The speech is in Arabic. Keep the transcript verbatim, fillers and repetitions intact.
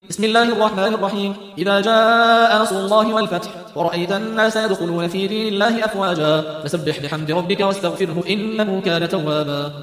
بسم الله الرحمن الرحيم إذا جاء نصر الله والفتح ورأيت الناس يدخلون في دين الله أفواجا فسبح بحمد ربك واستغفره إنه كان توابا